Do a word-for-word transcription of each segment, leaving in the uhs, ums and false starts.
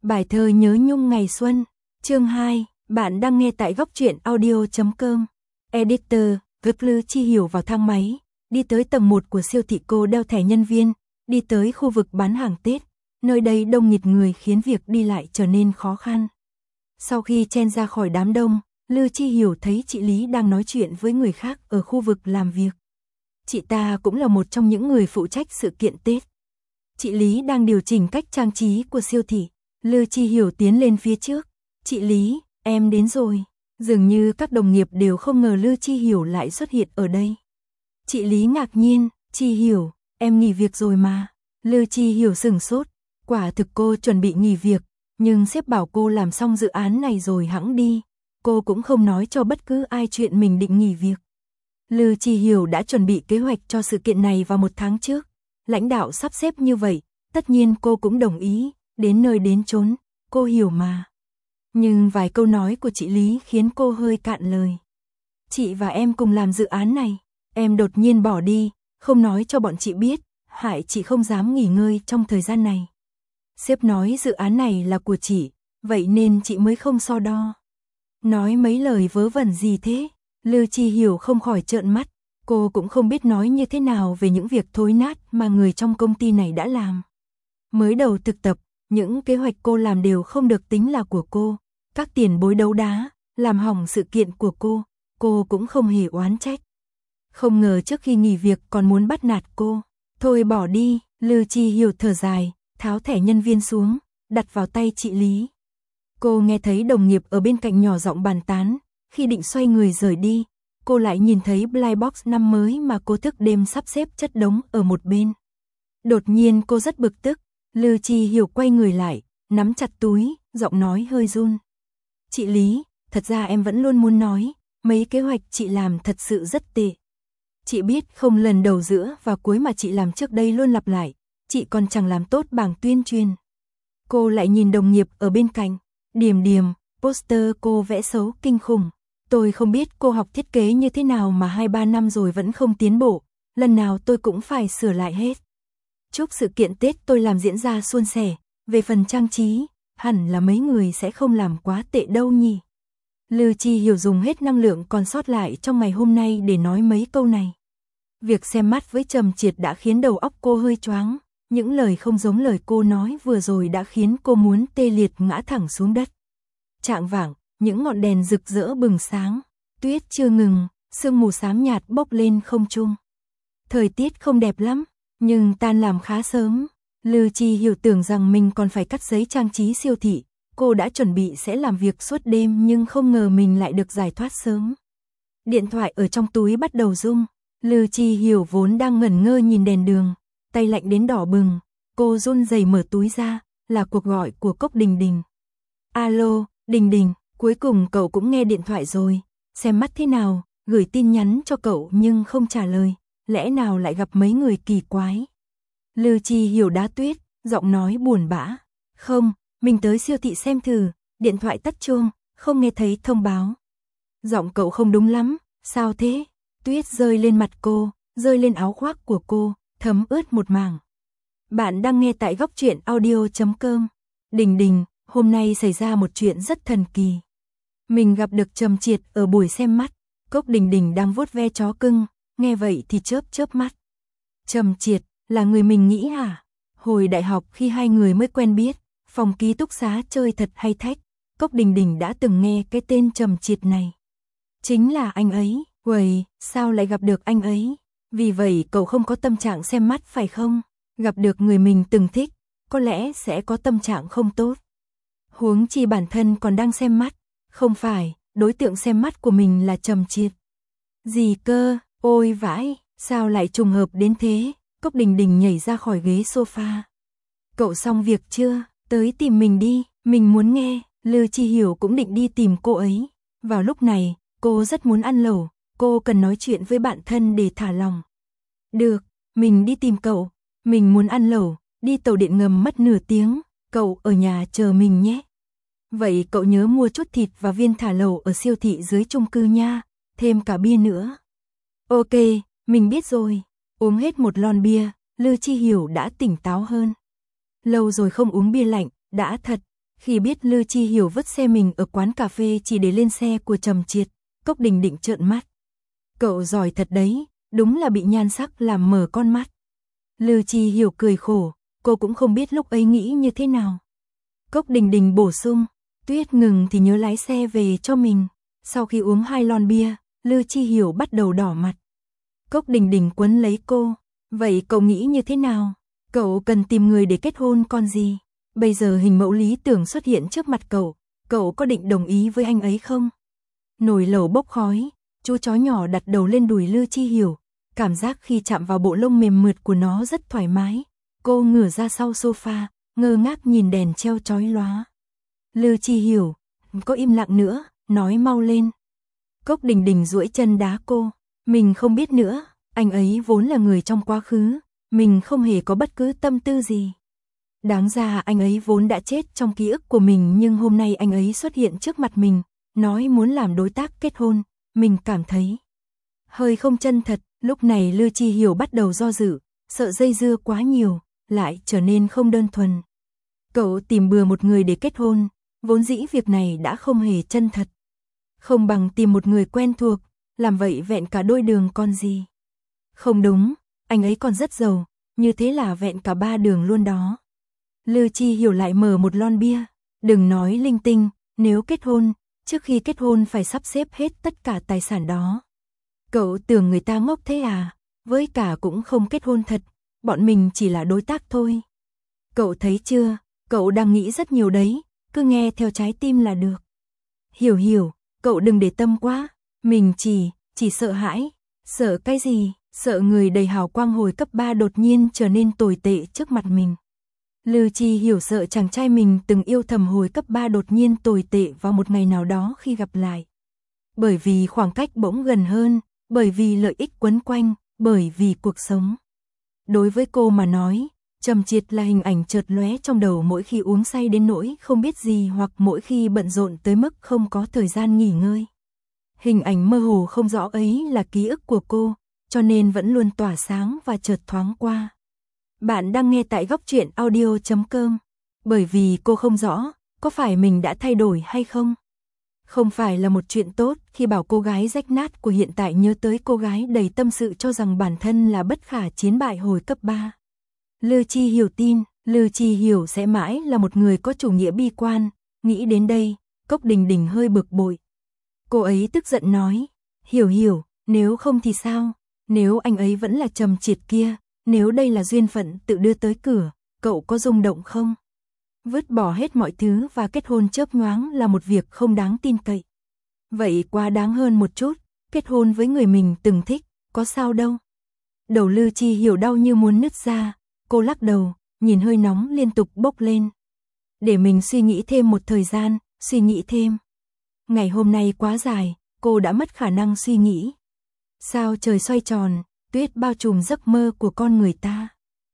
Bài thơ nhớ nhung ngày xuân, chương hai, bạn đang nghe tại góc truyện audio chấm com. Editor, Lưu Chi Hiểu vào thang máy, đi tới tầng một của siêu thị. Cô đeo thẻ nhân viên, đi tới khu vực bán hàng Tết, nơi đây đông nghịt người khiến việc đi lại trở nên khó khăn. Sau khi chen ra khỏi đám đông, Lưu Chi Hiểu thấy chị Lý đang nói chuyện với người khác ở khu vực làm việc. Chị ta cũng là một trong những người phụ trách sự kiện Tết. Chị Lý đang điều chỉnh cách trang trí của siêu thị. Lưu Chi Hiểu tiến lên phía trước. Chị Lý, em đến rồi. Dường như các đồng nghiệp đều không ngờ Lưu Chi Hiểu lại xuất hiện ở đây. Chị Lý ngạc nhiên, Chi Hiểu, em nghỉ việc rồi mà. Lưu Chi Hiểu sửng sốt. Quả thực cô chuẩn bị nghỉ việc, nhưng sếp bảo cô làm xong dự án này rồi hẵng đi. Cô cũng không nói cho bất cứ ai chuyện mình định nghỉ việc. Lưu Chi Hiểu đã chuẩn bị kế hoạch cho sự kiện này vào một tháng trước. Lãnh đạo sắp xếp như vậy, tất nhiên cô cũng đồng ý, đến nơi đến chốn, cô hiểu mà. Nhưng vài câu nói của chị Lý khiến cô hơi cạn lời. Chị và em cùng làm dự án này, em đột nhiên bỏ đi, không nói cho bọn chị biết, hại chị không dám nghỉ ngơi trong thời gian này. Sếp nói dự án này là của chị, vậy nên chị mới không so đo. Nói mấy lời vớ vẩn gì thế? Lưu Chi Hiểu không khỏi trợn mắt, cô cũng không biết nói như thế nào về những việc thối nát mà người trong công ty này đã làm. Mới đầu thực tập, những kế hoạch cô làm đều không được tính là của cô, các tiền bối đấu đá, làm hỏng sự kiện của cô, cô cũng không hề oán trách. Không ngờ trước khi nghỉ việc còn muốn bắt nạt cô, thôi bỏ đi, Lưu Chi Hiểu thở dài, tháo thẻ nhân viên xuống, đặt vào tay chị Lý. Cô nghe thấy đồng nghiệp ở bên cạnh nhỏ giọng bàn tán, khi định xoay người rời đi, cô lại nhìn thấy Blind Box năm mới mà cô thức đêm sắp xếp chất đống ở một bên. Đột nhiên cô rất bực tức, Lưu Chi Hiểu quay người lại, nắm chặt túi, giọng nói hơi run. Chị Lý, thật ra em vẫn luôn muốn nói, mấy kế hoạch chị làm thật sự rất tệ. Chị biết không lần đầu giữa và cuối mà chị làm trước đây luôn lặp lại, chị còn chẳng làm tốt bảng tuyên truyền. Cô lại nhìn đồng nghiệp ở bên cạnh, Điềm Điềm, poster cô vẽ xấu kinh khủng. Tôi không biết cô học thiết kế như thế nào mà hai ba năm rồi vẫn không tiến bộ, lần nào tôi cũng phải sửa lại hết. Chúc sự kiện Tết tôi làm diễn ra suôn sẻ, về phần trang trí, hẳn là mấy người sẽ không làm quá tệ đâu nhỉ. Lưu Chi Hiểu dùng hết năng lượng còn sót lại trong ngày hôm nay để nói mấy câu này. Việc xem mắt với Trầm Triệt đã khiến đầu óc cô hơi choáng, những lời không giống lời cô nói vừa rồi đã khiến cô muốn tê liệt ngã thẳng xuống đất. Chạng vạng, những ngọn đèn rực rỡ bừng sáng, tuyết chưa ngừng, sương mù xám nhạt bốc lên không trung. Thời tiết không đẹp lắm, nhưng tan làm khá sớm. Lưu Chi Hiểu tưởng rằng mình còn phải cắt giấy trang trí siêu thị, cô đã chuẩn bị sẽ làm việc suốt đêm nhưng không ngờ mình lại được giải thoát sớm. Điện thoại ở trong túi bắt đầu rung, Lưu Chi Hiểu vốn đang ngẩn ngơ nhìn đèn đường, tay lạnh đến đỏ bừng, cô run rẩy mở túi ra, là cuộc gọi của Cốc Đình Đình. Alo, Đình Đình, cuối cùng cậu cũng nghe điện thoại rồi, xem mắt thế nào, gửi tin nhắn cho cậu nhưng không trả lời, lẽ nào lại gặp mấy người kỳ quái. Lưu Chi Hiểu đá tuyết, giọng nói buồn bã. Không, mình tới siêu thị xem thử, điện thoại tắt chuông, không nghe thấy thông báo. Giọng cậu không đúng lắm, sao thế? Tuyết rơi lên mặt cô, rơi lên áo khoác của cô, thấm ướt một mảng. Bạn đang nghe tại góc truyện audio chấm com. Đình Đình, hôm nay xảy ra một chuyện rất thần kỳ. Mình gặp được Trầm Triệt ở buổi xem mắt. Cốc Đình Đình đang vuốt ve chó cưng, nghe vậy thì chớp chớp mắt. Trầm Triệt, là người mình nghĩ hả? Hồi đại học khi hai người mới quen biết, phòng ký túc xá chơi thật hay thách, Cốc Đình Đình đã từng nghe cái tên Trầm Triệt này. Chính là anh ấy, uầy, sao lại gặp được anh ấy? Vì vậy cậu không có tâm trạng xem mắt phải không? Gặp được người mình từng thích, có lẽ sẽ có tâm trạng không tốt. Huống chi bản thân còn đang xem mắt, không phải, đối tượng xem mắt của mình là Trầm Triệt. Gì cơ, ôi vãi, sao lại trùng hợp đến thế? Cốc Đình Đình nhảy ra khỏi ghế sofa. Cậu xong việc chưa? Tới tìm mình đi, mình muốn nghe. Lưu Chi Hiểu cũng định đi tìm cô ấy. Vào lúc này, cô rất muốn ăn lẩu, cô cần nói chuyện với bạn thân để thả lòng. Được, mình đi tìm cậu, mình muốn ăn lẩu, đi tàu điện ngầm mất nửa tiếng, cậu ở nhà chờ mình nhé. Vậy cậu nhớ mua chút thịt và viên thả lẩu ở siêu thị dưới chung cư nha, thêm cả bia nữa. Ok, mình biết rồi. Uống hết một lon bia, Lưu Chi Hiểu đã tỉnh táo hơn. Lâu rồi không uống bia lạnh, đã thật, Khi biết Lư Chi Hiểu vứt xe mình ở quán cà phê chỉ để lên xe của Trầm Triệt, Cốc Đình Đình trợn mắt. Cậu giỏi thật đấy, đúng là bị nhan sắc làm mở con mắt. Lư Chi Hiểu cười khổ, cô cũng không biết lúc ấy nghĩ như thế nào. Cốc Đình Đình bổ sung, Tuyết ngừng thì nhớ lái xe về cho mình. Sau khi uống hai lon bia, Lư Chi Hiểu bắt đầu đỏ mặt. Cốc Đình Đình quấn lấy cô, vậy cậu nghĩ như thế nào? Cậu cần tìm người để kết hôn còn gì? Bây giờ hình mẫu lý tưởng xuất hiện trước mặt cậu, cậu có định đồng ý với anh ấy không? Nồi lẩu bốc khói, chú chó nhỏ đặt đầu lên đùi Lư Chi Hiểu, cảm giác khi chạm vào bộ lông mềm mượt của nó rất thoải mái. Cô ngửa ra sau sofa, ngơ ngác nhìn đèn treo chói lóa. Lư Chi Hiểu, có im lặng nữa, nói mau lên. Cốc Đình Đình duỗi chân đá cô, mình không biết nữa, anh ấy vốn là người trong quá khứ, mình không hề có bất cứ tâm tư gì. Đáng ra anh ấy vốn đã chết trong ký ức của mình, nhưng hôm nay anh ấy xuất hiện trước mặt mình, nói muốn làm đối tác kết hôn, mình cảm thấy hơi không chân thật. Lúc này Lư Chi Hiểu bắt đầu do dự, sợ dây dưa quá nhiều, lại trở nên không đơn thuần. Cậu tìm bừa một người để kết hôn, vốn dĩ việc này đã không hề chân thật. Không bằng tìm một người quen thuộc, làm vậy vẹn cả đôi đường còn gì. Không đúng, anh ấy còn rất giàu, như thế là vẹn cả ba đường luôn đó. Lư Chi Hiểu lại mở một lon bia, đừng nói linh tinh, nếu kết hôn, trước khi kết hôn phải sắp xếp hết tất cả tài sản đó. Cậu tưởng người ta ngốc thế à, với cả cũng không kết hôn thật, bọn mình chỉ là đối tác thôi. Cậu thấy chưa, cậu đang nghĩ rất nhiều đấy, cứ nghe theo trái tim là được. Hiểu hiểu, cậu đừng để tâm quá, mình chỉ, chỉ sợ hãi. Sợ cái gì? Sợ người đầy hào quang hồi cấp ba đột nhiên trở nên tồi tệ trước mặt mình. Lư Chi Hiểu sợ chàng trai mình từng yêu thầm hồi cấp ba đột nhiên tồi tệ vào một ngày nào đó khi gặp lại. Bởi vì khoảng cách bỗng gần hơn, bởi vì lợi ích quấn quanh, bởi vì cuộc sống. Đối với cô mà nói, Trầm Triệt là hình ảnh chợt lóe trong đầu mỗi khi uống say đến nỗi không biết gì, hoặc mỗi khi bận rộn tới mức không có thời gian nghỉ ngơi. Hình ảnh mơ hồ không rõ ấy là ký ức của cô, cho nên vẫn luôn tỏa sáng và chợt thoáng qua. Bạn đang nghe tại góc truyện audio chấm com. Bởi vì cô không rõ, có phải mình đã thay đổi hay không? Không phải là một chuyện tốt khi bảo cô gái rách nát của hiện tại nhớ tới cô gái đầy tâm sự cho rằng bản thân là bất khả chiến bại hồi cấp ba. Lư Chi Hiểu tin, Lư Chi Hiểu sẽ mãi là một người có chủ nghĩa bi quan. Nghĩ đến đây, Cốc Đình Đình hơi bực bội. Cô ấy tức giận nói, Hiểu Hiểu, nếu không thì sao? Nếu anh ấy vẫn là Trầm Triệt kia, nếu đây là duyên phận tự đưa tới cửa, cậu có rung động không? Vứt bỏ hết mọi thứ và kết hôn chớp nhoáng là một việc không đáng tin cậy. Vậy quá đáng hơn một chút, kết hôn với người mình từng thích, có sao đâu. Đầu Lư Chi Hiểu đau như muốn nứt ra, cô lắc đầu, nhìn hơi nóng liên tục bốc lên. Để mình suy nghĩ thêm một thời gian, suy nghĩ thêm. Ngày hôm nay quá dài, cô đã mất khả năng suy nghĩ. Sao trời xoay tròn, tuyết bao trùm giấc mơ của con người ta.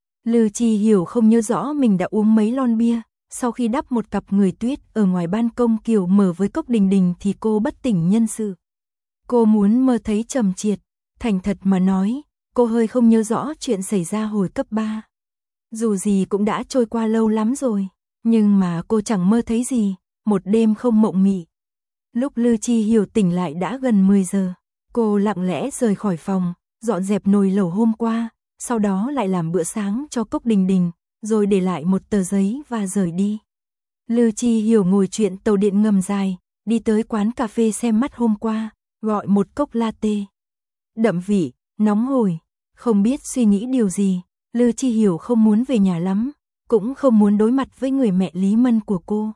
Lư Chi Hiểu không nhớ rõ mình đã uống mấy lon bia. Sau khi đắp một cặp người tuyết ở ngoài ban công kiểu mở với Cốc Đình Đình thì cô bất tỉnh nhân sự. Cô muốn mơ thấy Trầm Triệt. Thành thật mà nói, cô hơi không nhớ rõ chuyện xảy ra hồi cấp ba. Dù gì cũng đã trôi qua lâu lắm rồi, nhưng mà cô chẳng mơ thấy gì, một đêm không mộng mị. Lúc Lư Chi Hiểu tỉnh lại đã gần mười giờ, cô lặng lẽ rời khỏi phòng, dọn dẹp nồi lẩu hôm qua, sau đó lại làm bữa sáng cho Cốc Đình Đình, rồi để lại một tờ giấy và rời đi. Lư Chi Hiểu ngồi chuyện tàu điện ngầm dài, đi tới quán cà phê xem mắt hôm qua, gọi một cốc latte. Đậm vị, nóng hổi, không biết suy nghĩ điều gì, Lư Chi Hiểu không muốn về nhà lắm, cũng không muốn đối mặt với người mẹ Lý Mân của cô.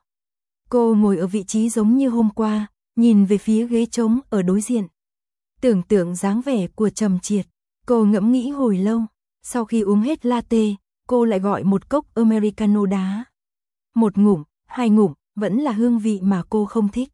Cô ngồi ở vị trí giống như hôm qua, nhìn về phía ghế trống ở đối diện. Tưởng tượng dáng vẻ của Trầm Triệt, cô ngẫm nghĩ hồi lâu, sau khi uống hết latte, cô lại gọi một cốc Americano đá. Một ngụm, hai ngụm, vẫn là hương vị mà cô không thích.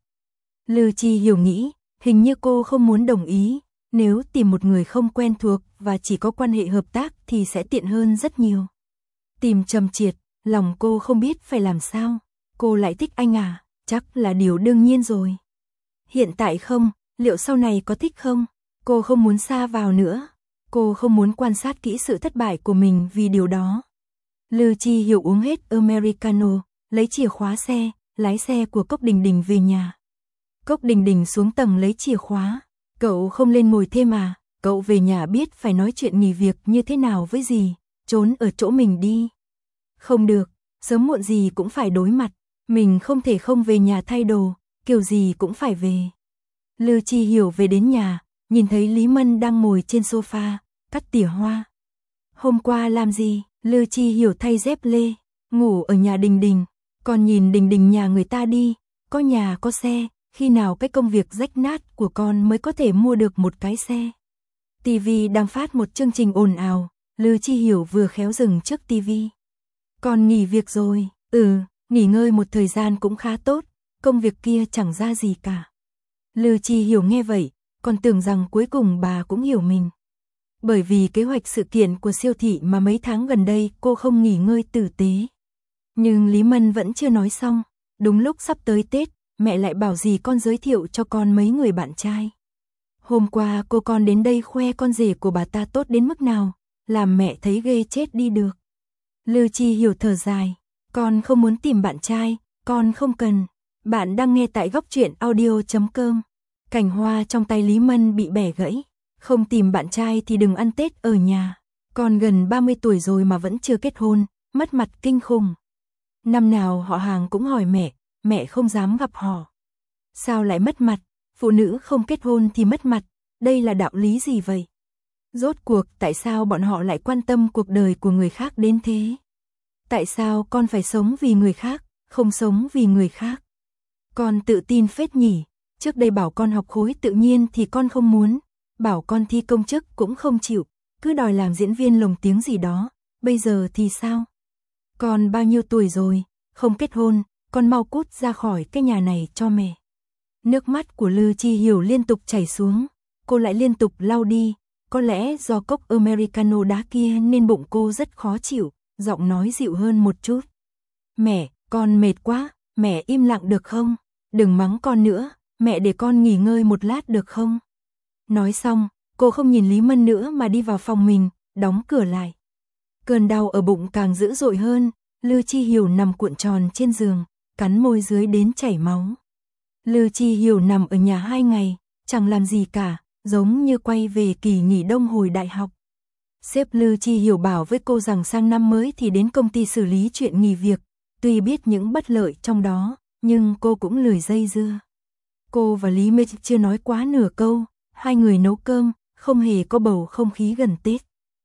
Lư Chi Hiểu nghĩ, hình như cô không muốn đồng ý, nếu tìm một người không quen thuộc và chỉ có quan hệ hợp tác thì sẽ tiện hơn rất nhiều. Tìm Trầm Triệt, lòng cô không biết phải làm sao, cô lại thích anh à, chắc là điều đương nhiên rồi. Hiện tại không, liệu sau này có thích không? Cô không muốn sa vào nữa. Cô không muốn quan sát kỹ sự thất bại của mình vì điều đó. Lư Chi Hiểu uống hết Americano, lấy chìa khóa xe, lái xe của Cốc Đình Đình về nhà. Cốc Đình Đình xuống tầng lấy chìa khóa. Cậu không lên ngồi thêm à? Cậu về nhà biết phải nói chuyện nghỉ việc như thế nào với dì, trốn ở chỗ mình đi. Không được, sớm muộn gì cũng phải đối mặt, mình không thể không về nhà thay đồ, kiểu gì cũng phải về. Lư Chi Hiểu về đến nhà, nhìn thấy Lý Mân đang ngồi trên sofa, cắt tỉa hoa. Hôm qua làm gì? Lư Chi Hiểu thay dép lê, ngủ ở nhà Đình Đình, còn nhìn Đình Đình nhà người ta đi, có nhà có xe, khi nào cái công việc rách nát của con mới có thể mua được một cái xe. Tivi đang phát một chương trình ồn ào, Lư Chi Hiểu vừa khéo dừng trước tivi. Con nghỉ việc rồi, ừ, nghỉ ngơi một thời gian cũng khá tốt, công việc kia chẳng ra gì cả. Lư Chi Hiểu nghe vậy, còn tưởng rằng cuối cùng bà cũng hiểu mình. Bởi vì kế hoạch sự kiện của siêu thị mà mấy tháng gần đây cô không nghỉ ngơi tử tế. Nhưng Lý Mân vẫn chưa nói xong, đúng lúc sắp tới Tết, mẹ lại bảo dì con giới thiệu cho con mấy người bạn trai. Hôm qua cô con đến đây khoe con rể của bà ta tốt đến mức nào, làm mẹ thấy ghê chết đi được. Lư Chi Hiểu thở dài, con không muốn tìm bạn trai, con không cần. Bạn đang nghe tại góc truyện audio chấm com. Cành hoa trong tay Lý Mân bị bẻ gãy, không tìm bạn trai thì đừng ăn Tết ở nhà. Con gần ba mươi tuổi rồi mà vẫn chưa kết hôn, mất mặt kinh khủng. Năm nào họ hàng cũng hỏi mẹ, mẹ không dám gặp họ. Sao lại mất mặt? Phụ nữ không kết hôn thì mất mặt, đây là đạo lý gì vậy? Rốt cuộc tại sao bọn họ lại quan tâm cuộc đời của người khác đến thế? Tại sao con phải sống vì người khác, không sống vì người khác? Con tự tin phết nhỉ, trước đây bảo con học khối tự nhiên thì con không muốn, bảo con thi công chức cũng không chịu, cứ đòi làm diễn viên lồng tiếng gì đó, bây giờ thì sao? Con bao nhiêu tuổi rồi, không kết hôn, con mau cút ra khỏi cái nhà này cho mẹ. Nước mắt của Lư Chi Hiểu liên tục chảy xuống, cô lại liên tục lau đi, có lẽ do cốc Americano đá kia nên bụng cô rất khó chịu, giọng nói dịu hơn một chút. Mẹ, con mệt quá, mẹ im lặng được không? Đừng mắng con nữa, mẹ để con nghỉ ngơi một lát được không? Nói xong, cô không nhìn Lý Mân nữa mà đi vào phòng mình, đóng cửa lại. Cơn đau ở bụng càng dữ dội hơn, Lư Chi Hiểu nằm cuộn tròn trên giường, cắn môi dưới đến chảy máu. Lư Chi Hiểu nằm ở nhà hai ngày, chẳng làm gì cả, giống như quay về kỳ nghỉ đông hồi đại học. Sếp Lư Chi Hiểu bảo với cô rằng sang năm mới thì đến công ty xử lý chuyện nghỉ việc, tuy biết những bất lợi trong đó, nhưng cô cũng lười dây dưa. Cô và Lý Mê chưa nói quá nửa câu, hai người nấu cơm, không hề có bầu không khí gần Tết.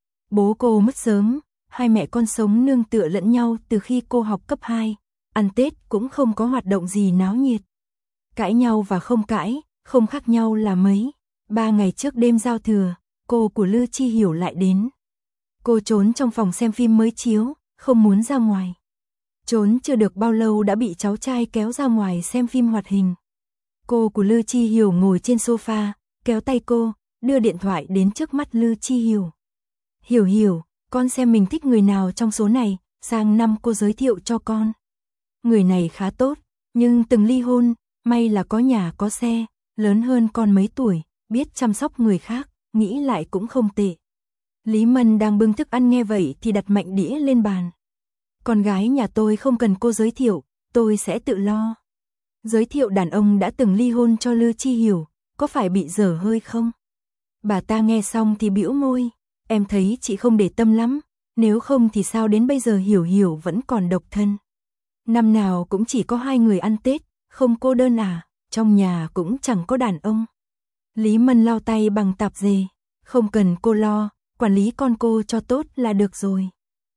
Bố cô mất sớm, hai mẹ con sống nương tựa lẫn nhau từ khi cô học cấp hai, ăn Tết cũng không có hoạt động gì náo nhiệt. Cãi nhau và không cãi, không khác nhau là mấy. Ba ngày trước đêm giao thừa, cô của Lư Chi Hiểu lại đến. Cô trốn trong phòng xem phim mới chiếu, không muốn ra ngoài. Trốn chưa được bao lâu đã bị cháu trai kéo ra ngoài xem phim hoạt hình. Cô của Lư Chi Hiểu ngồi trên sofa, kéo tay cô, đưa điện thoại đến trước mắt Lư Chi Hiểu. Hiểu Hiểu, con xem mình thích người nào trong số này, sang năm cô giới thiệu cho con. Người này khá tốt, nhưng từng ly hôn, may là có nhà có xe, lớn hơn con mấy tuổi, biết chăm sóc người khác, nghĩ lại cũng không tệ. Lý Mân đang bưng thức ăn nghe vậy thì đặt mạnh đĩa lên bàn. Con gái nhà tôi không cần cô giới thiệu, tôi sẽ tự lo. Giới thiệu đàn ông đã từng ly hôn cho Lư Chi Hiểu, có phải bị dở hơi không? Bà ta nghe xong thì bĩu môi, em thấy chị không để tâm lắm, nếu không thì sao đến bây giờ Hiểu Hiểu vẫn còn độc thân. Năm nào cũng chỉ có hai người ăn Tết, không cô đơn à, trong nhà cũng chẳng có đàn ông. Lý Mân lau tay bằng tạp dề, không cần cô lo, quản lý con cô cho tốt là được rồi.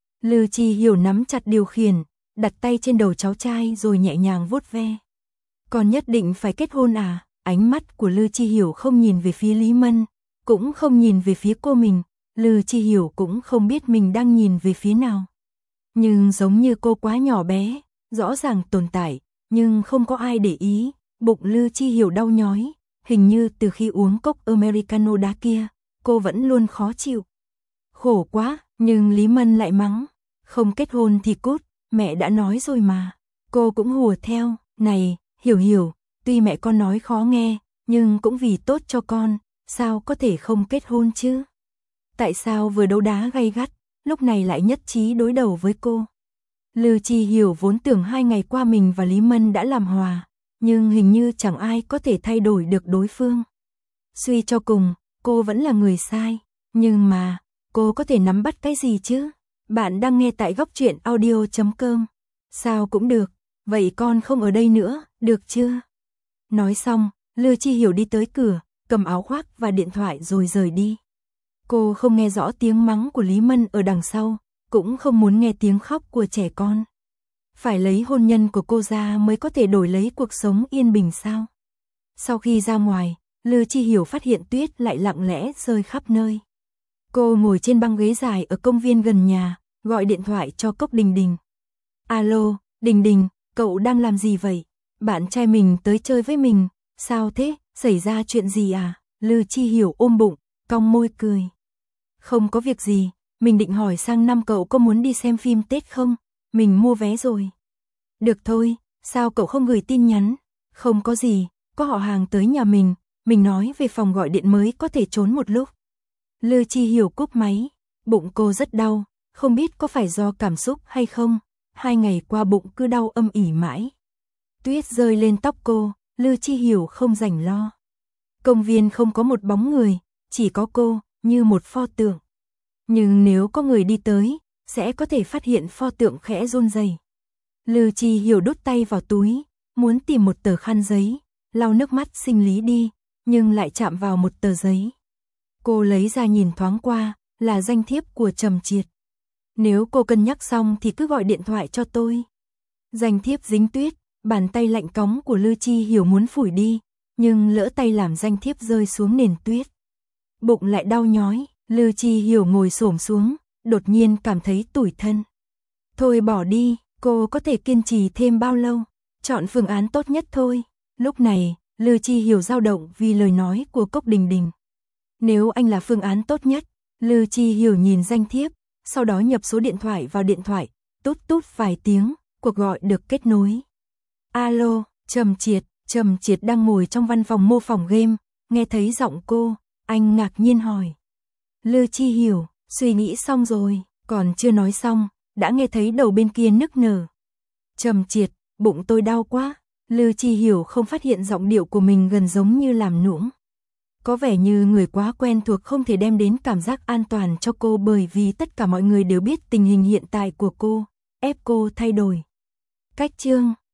Lư Chi Hiểu nắm chặt điều khiển, đặt tay trên đầu cháu trai rồi nhẹ nhàng vuốt ve. Con nhất định phải kết hôn à? Ánh mắt của Lư Chi Hiểu không nhìn về phía Lý Mân, cũng không nhìn về phía cô mình, Lư Chi Hiểu cũng không biết mình đang nhìn về phía nào. Nhưng giống như cô quá nhỏ bé, rõ ràng tồn tại, nhưng không có ai để ý, bụng Lư Chi Hiểu đau nhói, hình như từ khi uống cốc Americano đá kia, cô vẫn luôn khó chịu. Khổ quá, nhưng Lý Mân lại mắng, không kết hôn thì cút, mẹ đã nói rồi mà. Cô cũng hùa theo, này, Hiểu Hiểu, tuy mẹ con nói khó nghe, nhưng cũng vì tốt cho con, sao có thể không kết hôn chứ? Tại sao vừa đấu đá gay gắt, lúc này lại nhất trí đối đầu với cô? Lư Chi Hiểu vốn tưởng hai ngày qua mình và Lý Mân đã làm hòa, nhưng hình như chẳng ai có thể thay đổi được đối phương. Suy cho cùng, cô vẫn là người sai, nhưng mà, cô có thể nắm bắt cái gì chứ? Bạn đang nghe tại góc truyện audio chấm com. Sao cũng được, vậy con không ở đây nữa, được chưa? Nói xong, Lư Chi Hiểu đi tới cửa, cầm áo khoác và điện thoại rồi rời đi. Cô không nghe rõ tiếng mắng của Lý Mân ở đằng sau, cũng không muốn nghe tiếng khóc của trẻ con. Phải lấy hôn nhân của cô ra mới có thể đổi lấy cuộc sống yên bình sao? Sau khi ra ngoài, Lư Chi Hiểu phát hiện tuyết lại lặng lẽ rơi khắp nơi. Cô ngồi trên băng ghế dài ở công viên gần nhà, gọi điện thoại cho Cốc Đình Đình. Alo, Đình Đình, cậu đang làm gì vậy? Bạn trai mình tới chơi với mình, sao thế, xảy ra chuyện gì à? Lư Chi Hiểu ôm bụng, cong môi cười. Không có việc gì, mình định hỏi sang năm cậu có muốn đi xem phim Tết không? Mình mua vé rồi. Được thôi, sao cậu không gửi tin nhắn? Không có gì, có họ hàng tới nhà mình, mình nói về phòng gọi điện mới có thể trốn một lúc. Lư Chi Hiểu cúp máy, bụng cô rất đau, không biết có phải do cảm xúc hay không, hai ngày qua bụng cứ đau âm ỉ mãi. Tuyết rơi lên tóc cô, Lư Chi Hiểu không rảnh lo. Công viên không có một bóng người, chỉ có cô, như một pho tượng. Nhưng nếu có người đi tới, sẽ có thể phát hiện pho tượng khẽ run rẩy. Lư Chi Hiểu đút tay vào túi, muốn tìm một tờ khăn giấy, lau nước mắt sinh lý đi, nhưng lại chạm vào một tờ giấy. Cô lấy ra nhìn thoáng qua, là danh thiếp của Trầm Triệt. Nếu cô cân nhắc xong thì cứ gọi điện thoại cho tôi. Danh thiếp dính tuyết, bàn tay lạnh cóng của Lư Chi Hiểu muốn phủi đi, nhưng lỡ tay làm danh thiếp rơi xuống nền tuyết. Bụng lại đau nhói, Lư Chi Hiểu ngồi xổm xuống, đột nhiên cảm thấy tủi thân. Thôi bỏ đi, cô có thể kiên trì thêm bao lâu? Chọn phương án tốt nhất thôi. Lúc này, Lư Chi Hiểu dao động vì lời nói của Cốc Đình Đình. Nếu anh là phương án tốt nhất, Lư Chi Hiểu nhìn danh thiếp, sau đó nhập số điện thoại vào điện thoại, tút tút vài tiếng, cuộc gọi được kết nối. Alo, Trầm Triệt, Trầm Triệt đang ngồi trong văn phòng mô phỏng game, nghe thấy giọng cô, anh ngạc nhiên hỏi. Lư Chi Hiểu, suy nghĩ xong rồi, còn chưa nói xong, đã nghe thấy đầu bên kia nức nở. Trầm Triệt, bụng tôi đau quá. Lư Chi Hiểu không phát hiện giọng điệu của mình gần giống như làm nũng. Có vẻ như người quá quen thuộc không thể đem đến cảm giác an toàn cho cô bởi vì tất cả mọi người đều biết tình hình hiện tại của cô, ép cô thay đổi. Cách chương